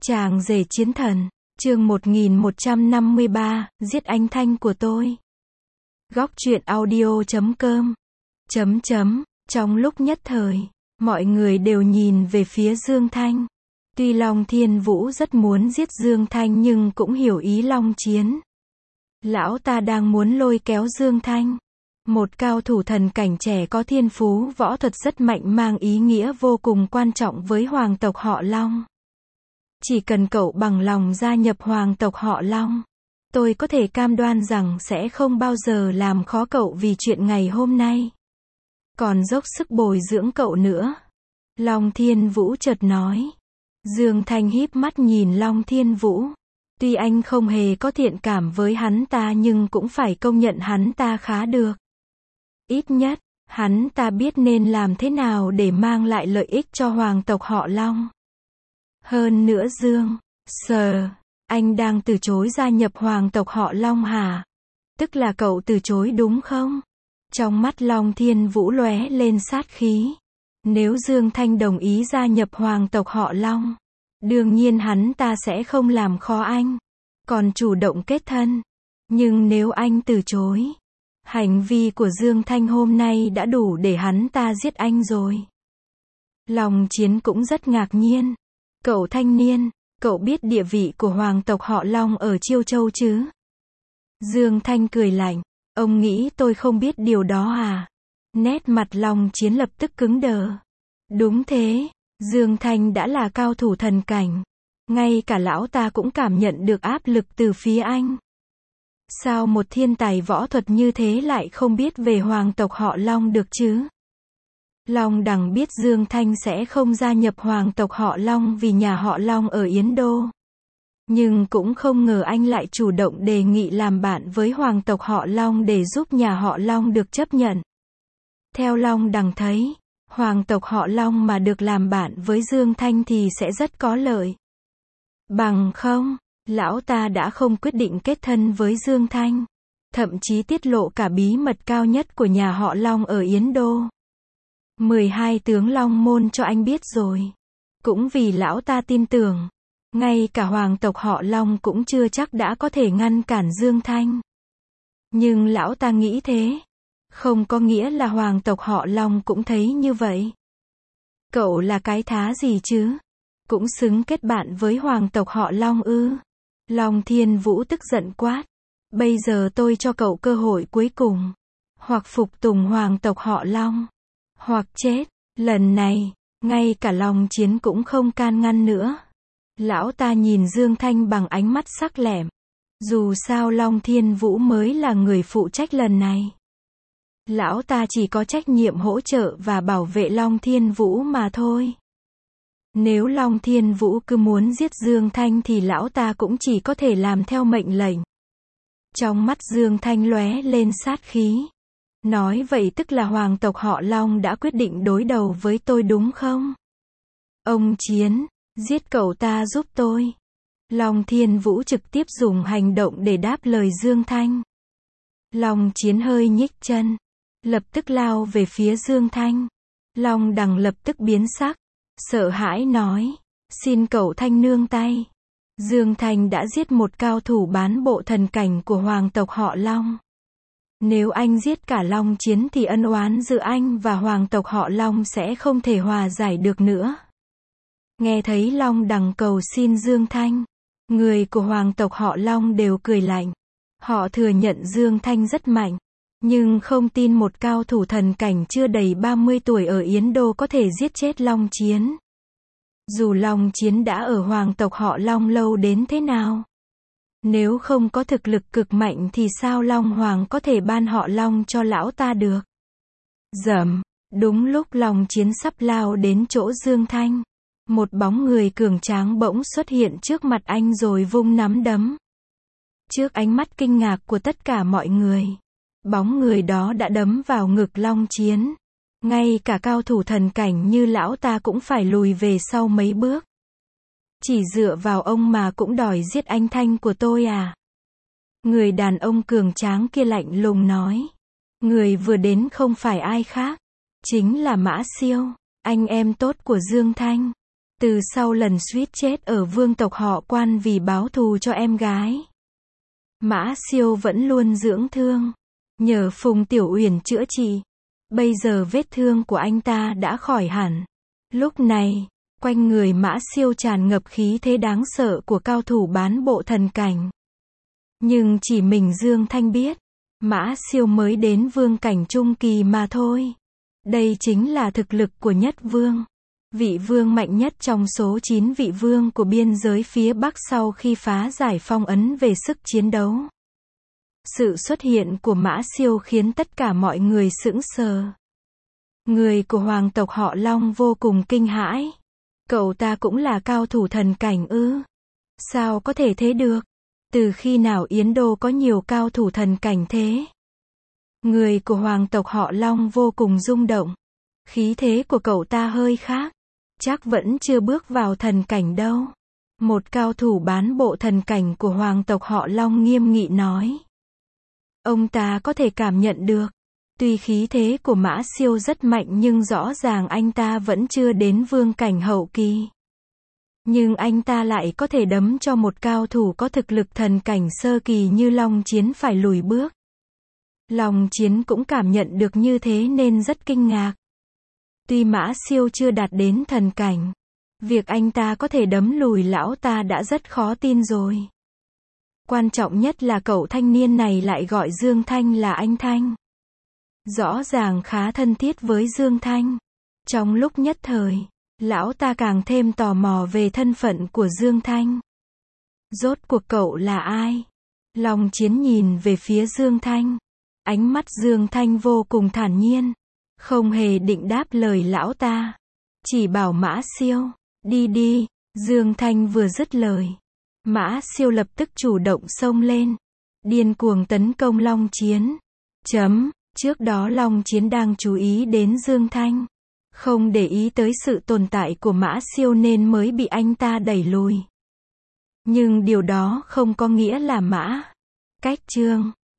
Chàng rể chiến thần, chương 1153, giết anh Thanh của tôi. Góc truyện audio.com. Trong lúc nhất thời, mọi người đều nhìn về phía Dương Thanh. Tuy Long Thiên Vũ rất muốn giết Dương Thanh nhưng cũng hiểu ý Long Chiến. Lão ta đang muốn lôi kéo Dương Thanh. Một cao thủ thần cảnh trẻ có thiên phú võ thuật rất mạnh mang ý nghĩa vô cùng quan trọng với hoàng tộc họ Long. Chỉ cần cậu bằng lòng gia nhập hoàng tộc họ Long, tôi có thể cam đoan rằng sẽ không bao giờ làm khó cậu vì chuyện ngày hôm nay. Còn dốc sức bồi dưỡng cậu nữa. Long Thiên Vũ chợt nói. Dương Thanh híp mắt nhìn Long Thiên Vũ. Tuy anh không hề có thiện cảm với hắn ta nhưng cũng phải công nhận hắn ta khá được. Ít nhất, hắn ta biết nên làm thế nào để mang lại lợi ích cho hoàng tộc họ Long. Hơn nữa anh đang từ chối gia nhập hoàng tộc họ Long hả? Tức là cậu từ chối đúng không? Trong mắt Long Thiên Vũ lóe lên sát khí. Nếu Dương Thanh đồng ý gia nhập hoàng tộc họ Long, đương nhiên hắn ta sẽ không làm khó anh, còn chủ động kết thân. Nhưng nếu anh từ chối, hành vi của Dương Thanh hôm nay đã đủ để hắn ta giết anh rồi. Long Chiến cũng rất ngạc nhiên. Cậu thanh niên, cậu biết địa vị của hoàng tộc họ Long ở Chiêu Châu chứ? Dương Thanh cười lạnh, ông nghĩ tôi không biết điều đó à? Nét mặt Long Chiến lập tức cứng đờ. Đúng thế, Dương Thanh đã là cao thủ thần cảnh. Ngay cả lão ta cũng cảm nhận được áp lực từ phía anh. Sao một thiên tài võ thuật như thế lại không biết về hoàng tộc họ Long được chứ? Long Đằng biết Dương Thanh sẽ không gia nhập hoàng tộc họ Long vì nhà họ Long ở Yến Đô. Nhưng cũng không ngờ anh lại chủ động đề nghị làm bạn với hoàng tộc họ Long để giúp nhà họ Long được chấp nhận. Theo Long Đằng thấy, hoàng tộc họ Long mà được làm bạn với Dương Thanh thì sẽ rất có lợi. Bằng không, lão ta đã không quyết định kết thân với Dương Thanh. Thậm chí tiết lộ cả bí mật cao nhất của nhà họ Long ở Yến Đô. 12 tướng Long Môn cho anh biết rồi. Cũng vì lão ta tin tưởng, ngay cả hoàng tộc họ Long cũng chưa chắc đã có thể ngăn cản Dương Thanh. Nhưng lão ta nghĩ thế, không có nghĩa là hoàng tộc họ Long cũng thấy như vậy. Cậu là cái thá gì chứ? Cũng xứng kết bạn với hoàng tộc họ Long ư? Long Thiên Vũ tức giận quát. Bây giờ tôi cho cậu cơ hội cuối cùng. Hoặc phục tùng hoàng tộc họ Long, hoặc chết. Lần này, ngay cả Long Chiến cũng không can ngăn nữa. Lão ta nhìn Dương Thanh bằng ánh mắt sắc lẻm. Dù sao Long Thiên Vũ mới là người phụ trách lần này. Lão ta chỉ có trách nhiệm hỗ trợ và bảo vệ Long Thiên Vũ mà thôi. Nếu Long Thiên Vũ cứ muốn giết Dương Thanh thì lão ta cũng chỉ có thể làm theo mệnh lệnh. Trong mắt Dương Thanh lóe lên sát khí. Nói vậy tức là hoàng tộc họ Long đã quyết định đối đầu với tôi đúng không? Ông Chiến, giết cậu ta giúp tôi. Long Thiên Vũ trực tiếp dùng hành động để đáp lời Dương Thanh. Long Chiến hơi nhích chân, lập tức lao về phía Dương Thanh. Long Đằng lập tức biến sắc, sợ hãi nói, xin cậu Thanh nương tay. Dương Thanh đã giết một cao thủ bán bộ thần cảnh của hoàng tộc họ Long. Nếu anh giết cả Long Chiến thì ân oán giữa anh và hoàng tộc họ Long sẽ không thể hòa giải được nữa. Nghe thấy Long Đằng cầu xin Dương Thanh, người của hoàng tộc họ Long đều cười lạnh. Họ thừa nhận Dương Thanh rất mạnh, nhưng không tin một cao thủ thần cảnh chưa đầy 30 tuổi ở Yến Đô có thể giết chết Long Chiến. Dù Long Chiến đã ở hoàng tộc họ Long lâu đến thế nào, nếu không có thực lực cực mạnh thì sao Long Hoàng có thể ban họ Long cho lão ta được? Đúng lúc Long Chiến sắp lao đến chỗ Dương Thanh, một bóng người cường tráng bỗng xuất hiện trước mặt anh rồi vung nắm đấm. Trước ánh mắt kinh ngạc của tất cả mọi người, bóng người đó đã đấm vào ngực Long Chiến. Ngay cả cao thủ thần cảnh như lão ta cũng phải lùi về sau mấy bước. Chỉ dựa vào ông mà cũng đòi giết anh Thanh của tôi à? Người đàn ông cường tráng kia lạnh lùng nói. Người vừa đến không phải ai khác, chính là Mã Siêu, anh em tốt của Dương Thanh. Từ sau lần suýt chết ở vương tộc họ Quan vì báo thù cho em gái, Mã Siêu vẫn luôn dưỡng thương, nhờ Phùng Tiểu Uyển chữa trị. Bây giờ vết thương của anh ta đã khỏi hẳn. Lúc này, quanh người Mã Siêu tràn ngập khí thế đáng sợ của cao thủ bán bộ thần cảnh. Nhưng chỉ mình Dương Thanh biết, Mã Siêu mới đến vương cảnh trung kỳ mà thôi. Đây chính là thực lực của nhất vương. Vị vương mạnh nhất trong số 9 vị vương của biên giới phía Bắc sau khi phá giải phong ấn về sức chiến đấu. Sự xuất hiện của Mã Siêu khiến tất cả mọi người sững sờ. Người của hoàng tộc họ Long vô cùng kinh hãi. Cậu ta cũng là cao thủ thần cảnh ư? Sao có thể thế được? Từ khi nào Yến Đô có nhiều cao thủ thần cảnh thế? Người của hoàng tộc họ Long vô cùng rung động. Khí thế của cậu ta hơi khác. Chắc vẫn chưa bước vào thần cảnh đâu. Một cao thủ bán bộ thần cảnh của hoàng tộc họ Long nghiêm nghị nói. Ông ta có thể cảm nhận được. Tuy khí thế của Mã Siêu rất mạnh nhưng rõ ràng anh ta vẫn chưa đến vương cảnh hậu kỳ. Nhưng anh ta lại có thể đấm cho một cao thủ có thực lực thần cảnh sơ kỳ như Long Chiến phải lùi bước. Long Chiến cũng cảm nhận được như thế nên rất kinh ngạc. Tuy Mã Siêu chưa đạt đến thần cảnh, việc anh ta có thể đấm lùi lão ta đã rất khó tin rồi. Quan trọng nhất là cậu thanh niên này lại gọi Dương Thanh là anh Thanh. Rõ ràng khá thân thiết với Dương Thanh. Trong lúc nhất thời, lão ta càng thêm tò mò về thân phận của Dương Thanh. Rốt cuộc cậu là ai? Long Chiến nhìn về phía Dương Thanh. Ánh mắt Dương Thanh vô cùng thản nhiên. Không hề định đáp lời lão ta. Chỉ bảo Mã Siêu, đi đi. Dương Thanh vừa dứt lời, Mã Siêu lập tức chủ động xông lên. Điên cuồng tấn công Long Chiến. Trước đó Long Chiến đang chú ý đến Dương Thanh. Không để ý tới sự tồn tại của Mã Siêu nên mới bị anh ta đẩy lùi. Nhưng điều đó không có nghĩa là Mã Cách Chương